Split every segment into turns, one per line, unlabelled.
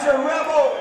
Country Rebel.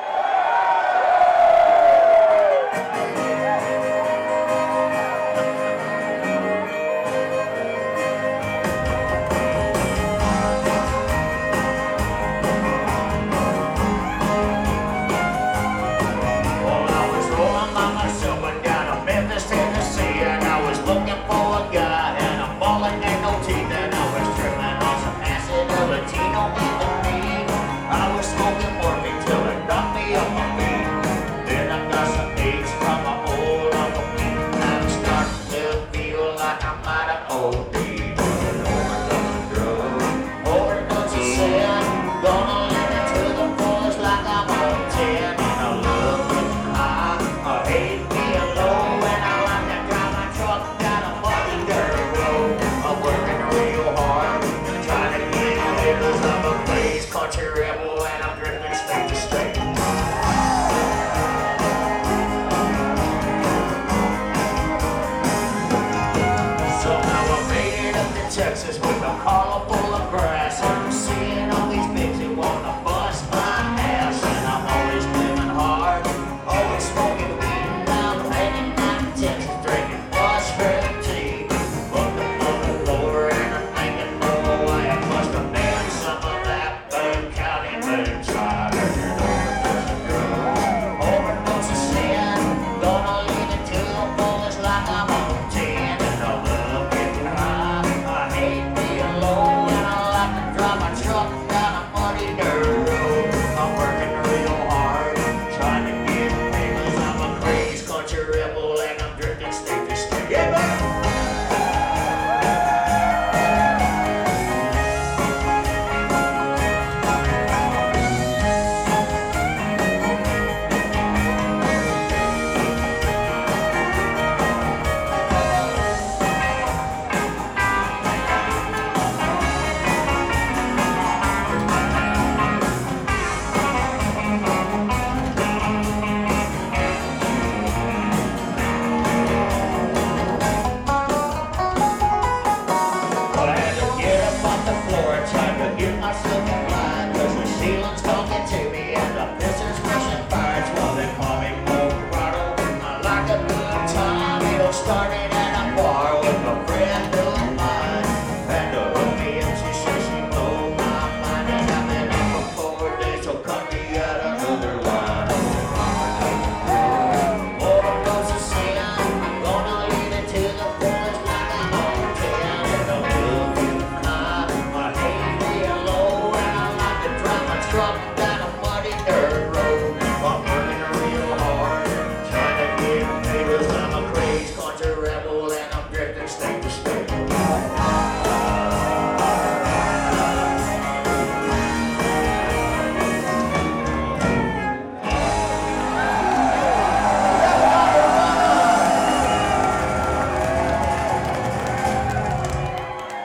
Country rebel and I'm drifting state to state. Somehow I made it up to Texas with a collar full of grass, and I'm seeing all these pigs who wanna bust my ass, and I'm always living hard, always smoking weed, and I'm hanging out in Texas drinking bush-fed tea. Looking for the Lord and I'm thinking, oh, I must have been some of that Boone County moonshine. Overdose of sin, gonna leave it to the boys like I'm on 10. And I love getting high, I hate being low, and I like to drive my truck down a muddy dirt road. I'm working real hard, trying to get paid, 'cause I'm a crazy country rebel and I'm drifting state to state.
Yeah, man.
Myself in line, 'cause the ceiling's talking to me and the piston's rushing fires. Well, they call me Colorado. I like a good time. It'll start it at a bar with a friend of mine. And to hook me up, she says she blew my mind. And I've been up for 4 days, so cut me out another line. Overdose of sin, gonna leave it to the boys like I'm on 10. And I'm looking high, I hate being low, and I like to drive my truck